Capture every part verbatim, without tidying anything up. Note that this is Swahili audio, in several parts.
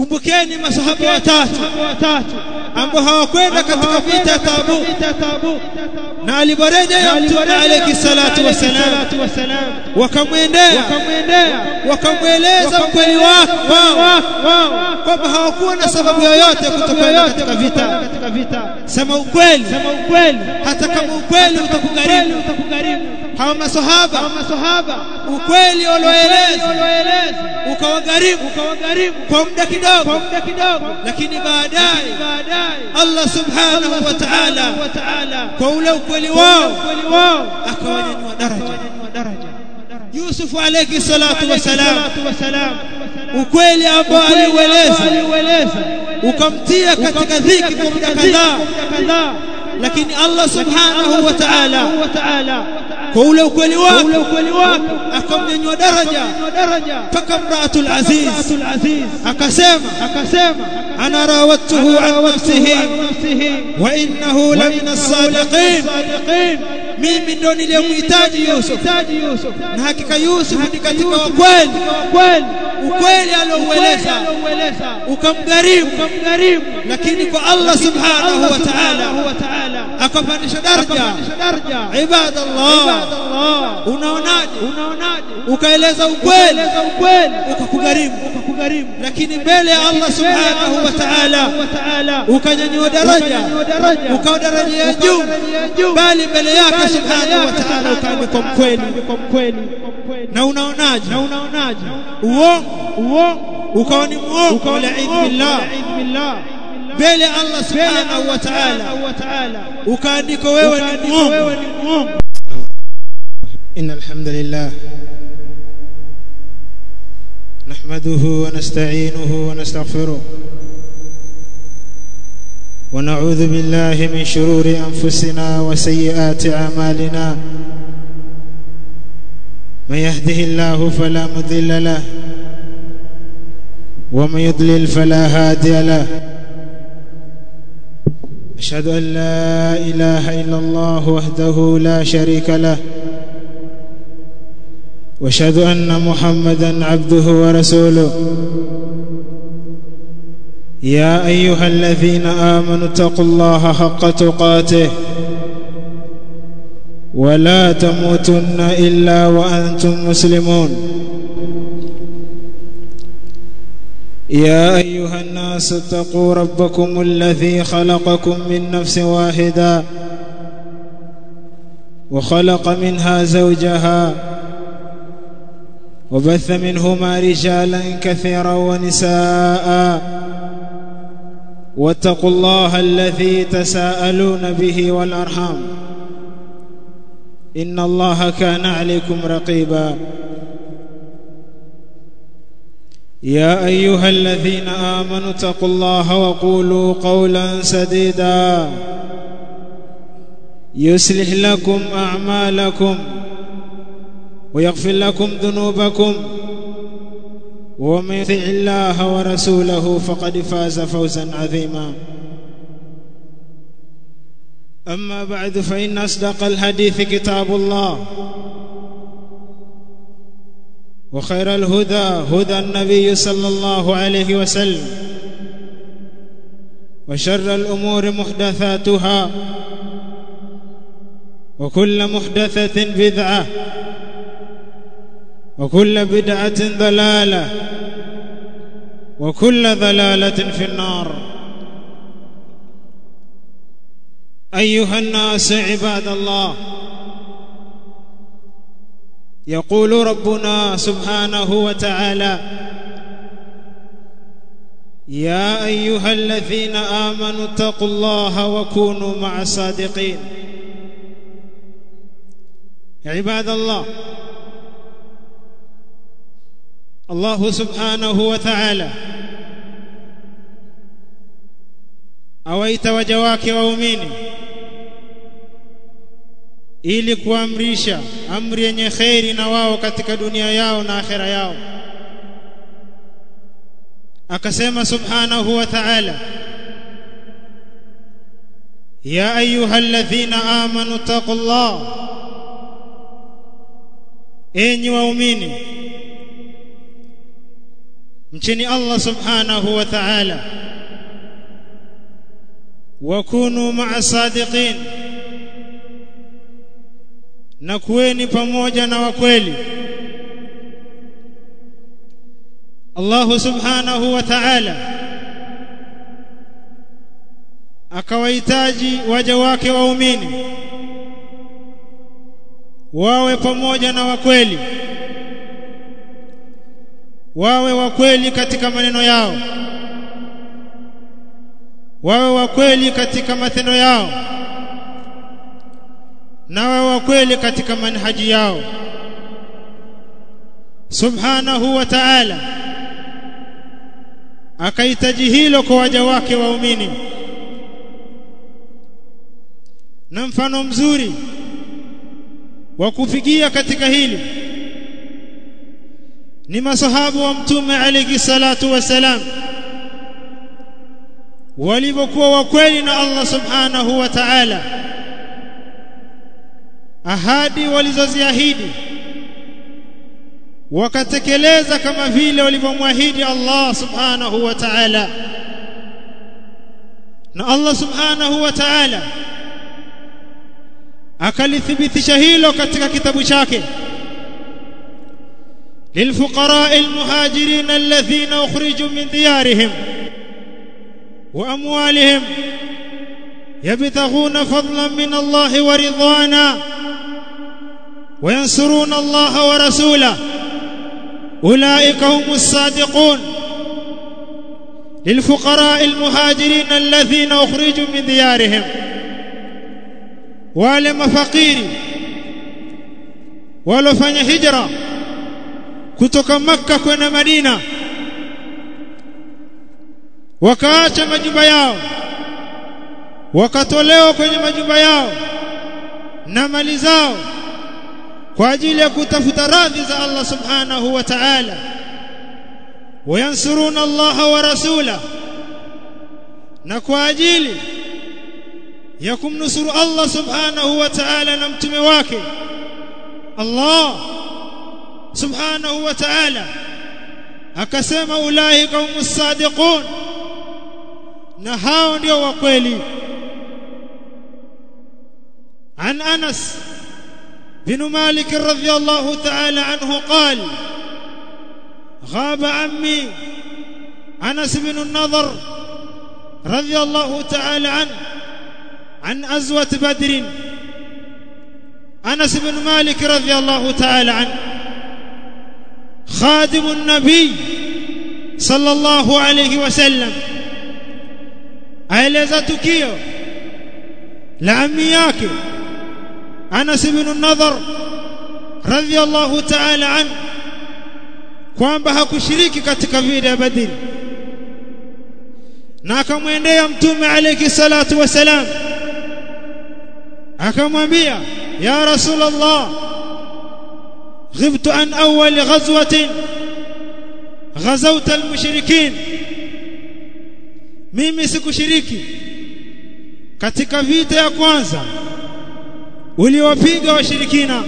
kumbukeni masahaba watatu ambao hawakwenda katika vita Tabuk na aliborejea Mtume alayhi salatu wasalam wakamwendea wakamweleza ukweli wao kwamba hawakuwa na sababu yoyote kutokwenda katika vita. Sema ukweli hata kama ukweli utakugharimu. Hawa masahaba ukweli walioeleza ukawagharimu kwa muda kidogo, lakini baadaye Allah subhanahu wa ta'ala kwa ule ukweli wao akawanyanyua daraja. Yusuf alayhi salatu wasalam ukweli ambao aliueleza ukamtia katika dhiki kwa muda kadhaa, lakini Allah subhanahu wa ta'ala kwa ule ukweli wake akamnyanyua daraja mpaka Imraatul Aziz akasema ana rawatuhu an nafsihi wa innahu la min as-sadiqin, mimi ndo niliyemhitaji Yusuf na hakika Yusuf ni katika ukweli. Ukweli alioueleza ukamgharimu, lakini kwa Allah subhanahu wa ta'ala akapandisha daraja. Ibadallah, unaonaje ukaeleza ukweli ukakugharimu, lakini mbele ya Allah subhanahu wa ta'ala ukanyanyua daraja ukawa daraja ya juu, bali mbele yake subhanahu wa ta'ala ukaandikwa mkweli. Na unaonaje uongo ukawa ni muongo, wala billah mbele Allah subhanahu wa ta'ala ukaandikwa wewe ni muongo. Innal hamdalillah nahmaduhu wa nasta'inuhu wa nastaghfiruh wa na'udhu billahi min shururi anfusina wa sayyiati a'malina. من يهده الله فلا مضل له ومن يضلل فلا هادي له. أشهد أن لا إله إلا الله وحده لا شريك له وأشهد أن محمدا عبده ورسوله. يا أيها الذين آمنوا اتقوا الله حق تقاته ولا تموتن إلا وأنتم مسلمون. يا أيها الناس اتقوا ربكم الذي خلقكم من نفس واحدة وخلق منها زوجها وبث منهما رجالا كثيرا ونساء واتقوا الله الذي تساءلون به والأرحام إن الله كان عليكم رقيبا. يا أيها الذين آمنوا اتقوا الله وقولوا قولا سديدا يصلح لكم أعمالكم ويغفر لكم ذنوبكم ومن يطع الله ورسوله فقد فاز فوزا عظيما. أما بعد فإن أصدق الحديث كتاب الله وخير الهدى هدى النبي صلى الله عليه وسلم وشر الأمور محدثاتها وكل محدثة بدعة وكل بدعة ضلالة وكل ضلالة في النار. أيها الناس عباد الله، يقول ربنا سبحانه وتعالى: يا أيها الذين آمنوا اتقوا الله وكونوا مع الصادقين. عباد الله، الله سبحانه وتعالى awaita waja wake waumini ili kuamrisha amri yenye khairi na wao katika dunia yao na akhera yao. Akasema subhanahu wa ta'ala: ya ayyuhalladhina amanu taqullah, enyi waumini mcheni Allah subhanahu wa ta'ala wa kunu ma'a sadiqin na kuweni pamoja na wakweli. Allah subhanahu wa ta'ala akawahitaji waja wake waumini wawe pamoja na wakweli, wawe wakweli katika maneno yao, wawe wakweli katika matendo yao, na wawe wakweli katika manhaji yao. Subhanahu wa ta'ala akahitaji hilo kwa waja wake waumini. Na mfano mzuri wa kufikia katika hili ni masahabu wa mtume alayhi salatu wasalam, walivyokuwa wakweli na Allah subhanahu wa ta'ala, ahadi walizoziahidi wakatekeleza kama vile walivyomwahidi Allah subhanahu wa ta'ala. Na Allah subhanahu wa ta'ala akalithibitisha hilo katika kitabu chake, للفقراء المهاجرين الذين أخرجوا من ديارهم وأموالهم يبتغون فضلا من الله ورضوانا وينصرون الله ورسوله أولئك هم الصادقون. للفقراء المهاجرين الذين أخرجوا من ديارهم، wale mafakiri walofanya hijra kutoka Makka kwenda Madina, wakaacha majumba yao, wakatolewa kwenye majumba yao na mali zao kwa ajili ya kutafuta radhi za Allah subhanahu wa ta'ala. wayansuruna Allah wa rasula, na kwa ajili ya kumnusuru Allah subhanahu wa ta'ala na mtume wake. Allah subhanahu wa ta'ala akasema ulaika humus sadiqun, na hao ndio wa kweli. An Anas bin Malik radhiyallahu ta'ala anhu qala ghaba ammi Anas bin an-Nadhr radhiyallahu ta'ala anhu عن أزوة بدر. أنس بن مالك رضي الله تعالى عنه خادم النبي صلى الله عليه وسلم aeleza tukio la ammi yake Anas ibn an-Nadhr radhiyallahu ta'ala anhu kwamba hakushiriki katika vita ya Badr, na akamwendea mtume alayhi salatu wasalam akamwambia, ya Rasulullah, ghibtu an awwal ghazwatin ghazawta al-mushrikin, mimi sikushiriki katika vita ya kwanza uliowapiga washirikina.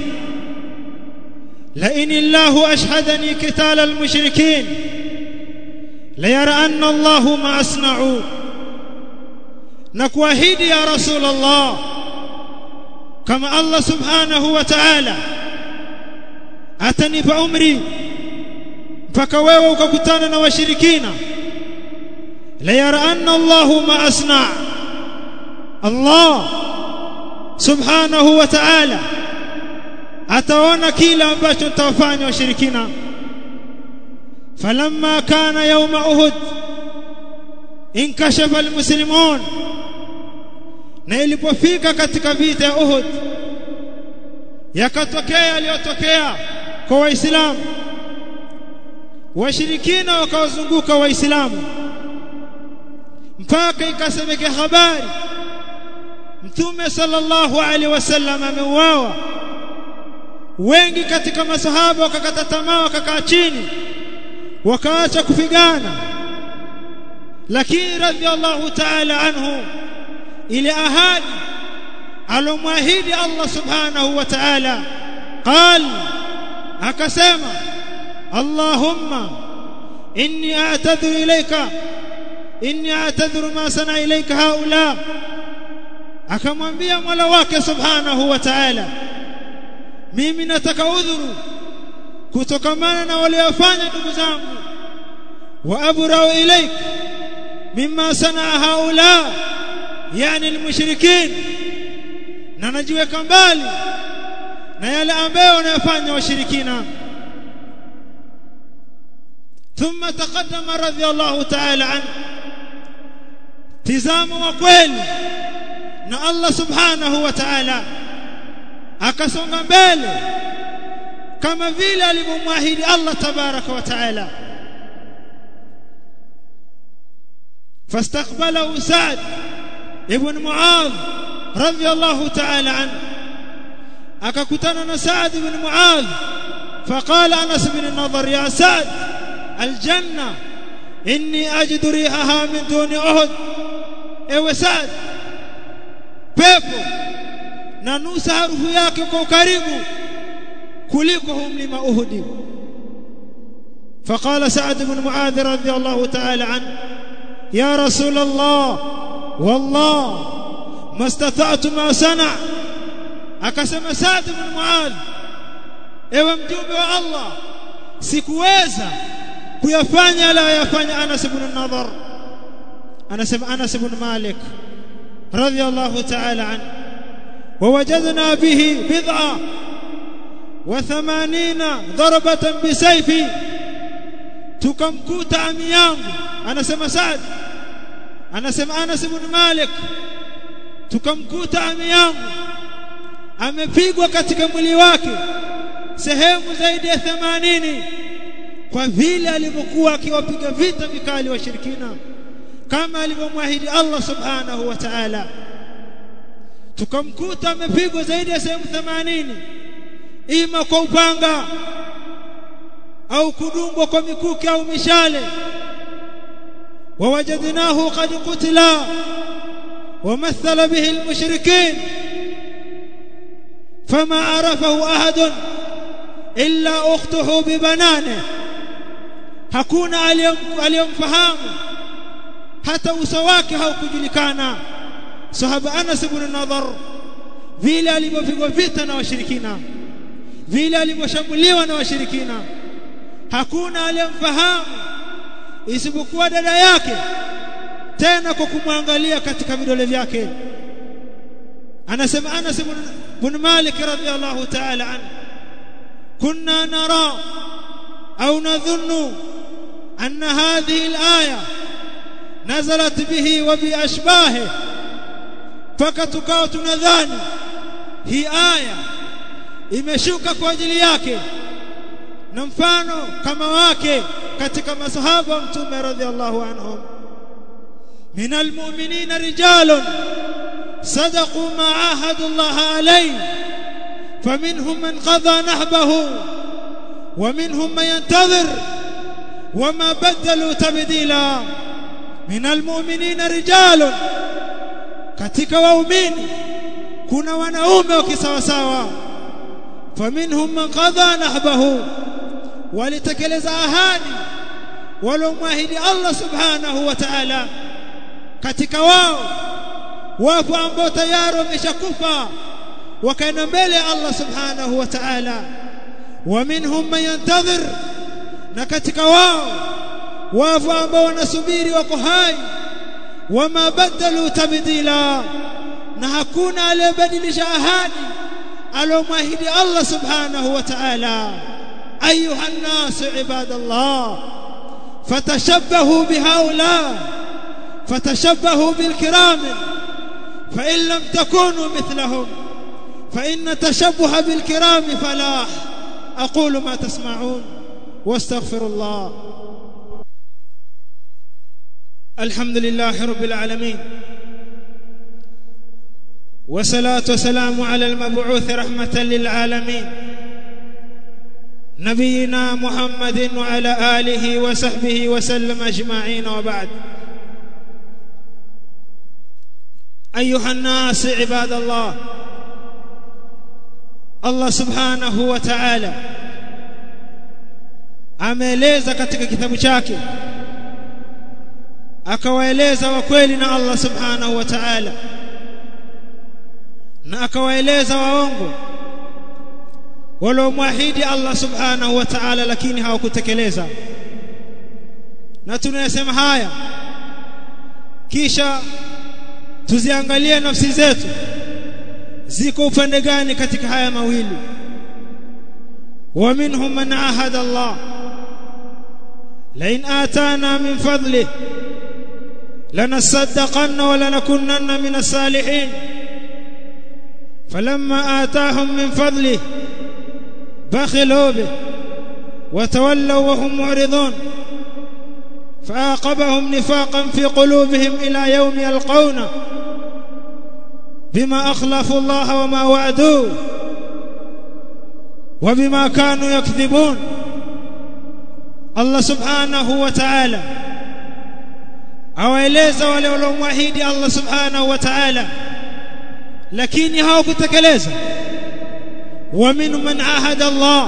la in Allahu ashhadani qital al-mushrikin la yara anna Allahu ma asna'u, na kuahidi ya Rasulullah, kama Allah subhanahu wa ta'ala atanipa umri mpaka wewe ukakutana na washirikina, la yara anna Allahu ma asna', Allah subhanahu wa ta'ala ataona kila ambacho tawafanya washirikina. falamma kana yawma Uhud inkashafa almuslimun, na ilipofika katika vita ya Uhud yakatokea yaliyotokea kwa Waislamu. Washirikina wakawazunguka Waislamu mpaka ikasemeka habari Mtume sallallahu alaihi wasallam ameuawa. Wengi katika masahaba wakakata tamaa, wakakaa chini, wakaacha kupigana. Lakini radhiallahu ta'ala anhu, ile ahadi alomwahidi Allah subhanahu wa ta'ala, qal, akasema Allahumma inni a'tadhiru ilayka inni a'tadhiru ma sana ilayka haula akamwambia Mola wake subhanahu wa ta'ala mimi nataka udhuru kutokamana na waliofanya ndugu zangu wa abra'u ilayk mimma sanaa haula yani almushrikin na najiweka mbali na yale ambayo wanayofanya washirikina ثم تقدم رضي الله تعالى عنه tizama wa kweli na Allah subhanahu wa ta'ala akasonga mbele kama vile alivyomwahidi Allah tabaraka wa ta'ala fastaqbalahu Sa'd ibn Mu'adh radiyallahu ta'ala anhu akakutana na Sa'd ibn Mu'adh فقال أنس بن النضر يا سعد الجنة إني أجد ريحها من دون أحد ewe Saad pepo na nusa harufu yake kwa karibu kuliko mlima Uhud فقال سعد بن معاذ رضي الله تعالى عنه يا رسول الله والله ما استطعت ما صنع akasema Saad ibn Muadh ewe mjumbe wa Allah sikuweza kuyafanya la yafanya Anas ibn Nadhar Anas Anas ibn Malik radiyallahu ta'ala anhu ووجدنا به بضعة وثمانين ضربة بسيفي tukamkuta ami yangu anasema Saad anasema Anas ibn Malik tukamkuta ami yangu amepigwa katika mwili wake sehemu zaidi ya themanini kwa vile alivyokuwa akiwapiga vita vikali washirikina kama alivyomwahidi Allah subhanahu wa ta'ala tukamkuta amepigwa zaidi ya sehemu themanini ima kwa upanga au kudungwa kwa mikuki au mishale wawajadnahu qad qutila ومثل به المشركين فما عرفه أحد إلا أخته ببنانه hakuna aliyemfahamu hata uso wake haukujulikana sahaba Anas ibn Nadhar vile alivyopigwa vita na washirikina vile alivyoshambuliwa na washirikina hakuna aliyemfahamu isipokuwa dada yake tena kwa kumwangalia katika vidole vyake anasema Anas ibn Malik radhiyallahu ta'ala anhu kunna nara au nadhunnu anna hadhihi al-aya nazalat bihi wa bi ashbahi fakatukao tunadhani hii aya imeshuka kwa ajili yake na mfano kama wake katika masahaba mtume radhiallahu anhum min almu'minina rijalun sadaqu ma ahadu Allah alayhi faminhum man qada nahbahu ومنهم من ينتظر وما بدلوا تبديلا من المؤمنين رجال katika waumini kuna wanaume wakisawasawa faminhum man qada nahbahu walitekeleza ahadi walomwahidi Allah subhanahu wa ta'ala katika wao wapo ambao tayari wameshakufa wakaenda mbele Allah subhanahu wa ta'ala ومنهم من ينتظر na katika wao wapo ambao wanasubiri wako hai wama badalu tabdila na hakuna aliyebadilisha ahadi alomwahidi Allah subhanahu wa ta'ala ayuha an-nas ibadallah fatashabbahu bihaula fatashabbahu bilkiram fa in lam takunu mithlahum fa in tashabbaha bilkiram falah أقول ما تسمعون واستغفر الله الحمد لله رب العالمين والصلاة والسلام على المبعوث رحمة للعالمين نبينا محمد وعلى آله وصحبه وسلم أجمعين وبعد أيها الناس عباد الله Allah subhanahu wa ta'ala ameeleza katika kitabu chake, akawaeleza wa kweli na Allah subhanahu wa ta'ala, na akawaeleza waongo waliomwahidi Allah subhanahu wa ta'ala lakini hawakutekeleza. Na tunayasema haya kisha tuziangalie nafsi zetu ziko upande gani katika haya mawili. Wa minhum man ahada Allah la in atana min fadlihi lanasaddaqanna wa lanakunanna min as-salihin falamma atahum min fadlihi bakhilu bihi wa tawallaw wa hum mu'ridun فعاقبهم نفاقا في قلوبهم إلى يوم يلقونه بما أخلفوا الله وما وعدوه وبما كانوا يكذبون. الله سبحانه وتعالى awaeleza wale waliomwahidi Allah subhanahu wa ta'ala lakini hawakutekeleza. Wa min man ahada Allah,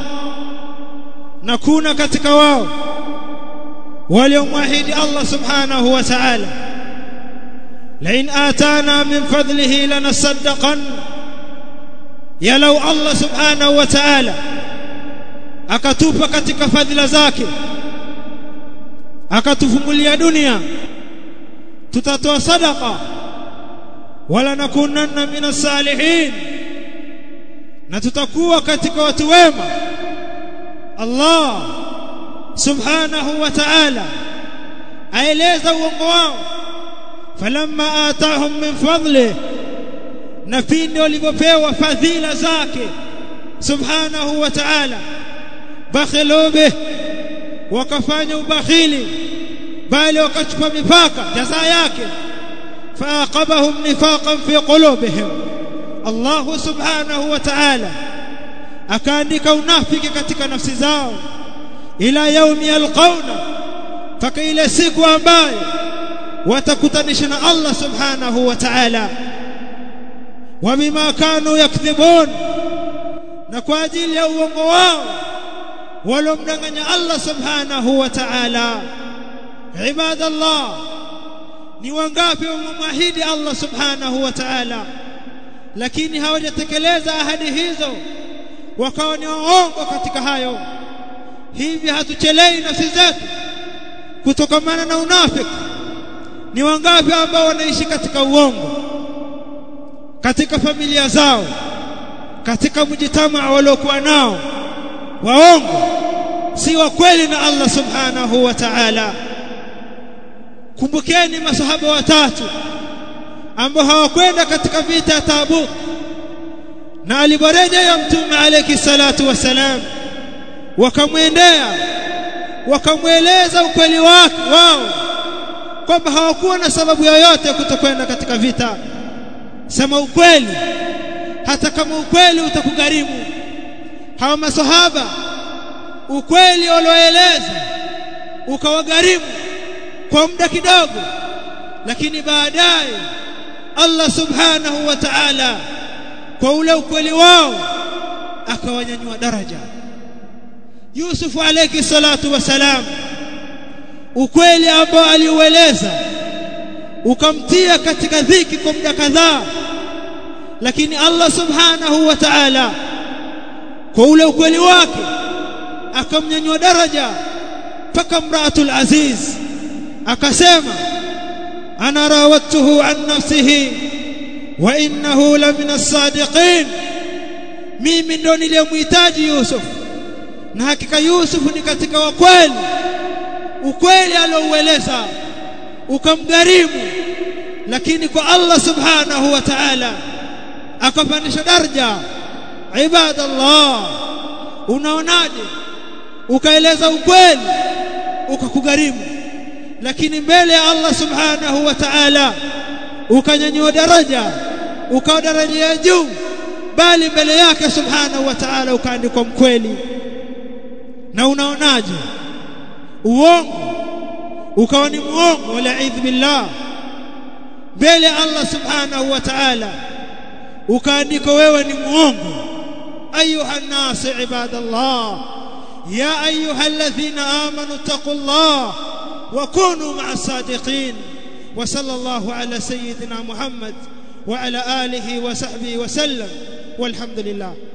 na kuna katika wao waliomwahidi Allah subhanahu wa ta'ala la in atana min fadlihi lanasaddaqan, ya law Allah subhanahu wa ta'ala akatupa katika fadhila zake akatufungulia dunia tutatoa sadaqa wala nakunanna min as-salihin, na tutakuwa katika watu wema. Allah subhanahu wa ta'ala aeleza uongo wao, falamma atahum min fadli, na pindi walipopewa fadhila zake subhanahu wa ta'ala bakhilu bih, wakafanya ubakhili bali wakachukua mipaka jaza yake, faaqabahum nifaqan fi qulubihim. Allah subhanahu wa ta'ala akaandika unafiki katika nafsi zao ila yaumi yalqauna, faka ile siku ambayo watakutanisha na Allah subhanahu wa ta'ala. Wa bima kanu yakdhibun, na kwa ajili ya uongo wao walomdanganya Allah subhanahu wa ta'ala. Ibadallah, ni wangapi wamemwahidi Allah subhanahu wa ta'ala lakini hawajatekeleza ahadi hizo, wakawa ni waongo katika hayo. Hivi hatuchelei nafsi zetu kutokamana na unafiki. Ni wangapi ambao wanaishi katika uongo katika familia zao, katika mjitamaa waliokuwa nao, waongo si wa kweli na Allah subhanahu wa ta'ala. Kumbukeni masahaba watatu ambao hawakwenda katika vita ya Tabuk, na aliporejea Mtume alayhi salatu wasalam wakamwendea wakamweleza ukweli wake wao kwamba hawakuwa na sababu yoyote kutokwenda katika vita. Sema ukweli hata kama ukweli utakugharimu. Hawa masahaba ukweli walioeleza ukawagharimu kwa muda kidogo, lakini baadaye Allah subhanahu wa ta'ala kwa ule ukweli wao akawanyanyua daraja. Yusuf alayhi salatu wasalam, ukweli ambao aliueleza ukamtia katika dhiki kwa muda kadhaa, lakini Allah subhanahu wa ta'ala kwa ule ukweli wake akamnyanyua daraja mpaka mraatul aziz akasema ana rawattuhu an nafsihi wa innahu la min as-sadiqin, mimi ndo niliyemhitaji Yusuf na hakika Yusuf ni katika wakweli. Ukweli alioueleza ukamgharimu, lakini kwa Allah subhanahu wa ta'ala akapandisha daraja. Ibadallah, unaonaje ukaeleza ukweli ukakugharimu, lakini mbele ya Allah subhanahu wa ta'ala ukanyanyua daraja, ukawa daraja ya juu, bali mbele yake subhanahu wa ta'ala ukaandikwa mkweli. Na unaonaje uongo ukawa ni muongo, wala idh billah, mbele ya Allah subhanahu wa ta'ala ukaandikwa wewe ni muongo. Ayuha nas ibadallah, يا أيها الذين آمنوا اتقوا الله وكونوا مع الصادقين. وصلى الله على سيدنا محمد وعلى آله وصحبه وسلم والحمد لله.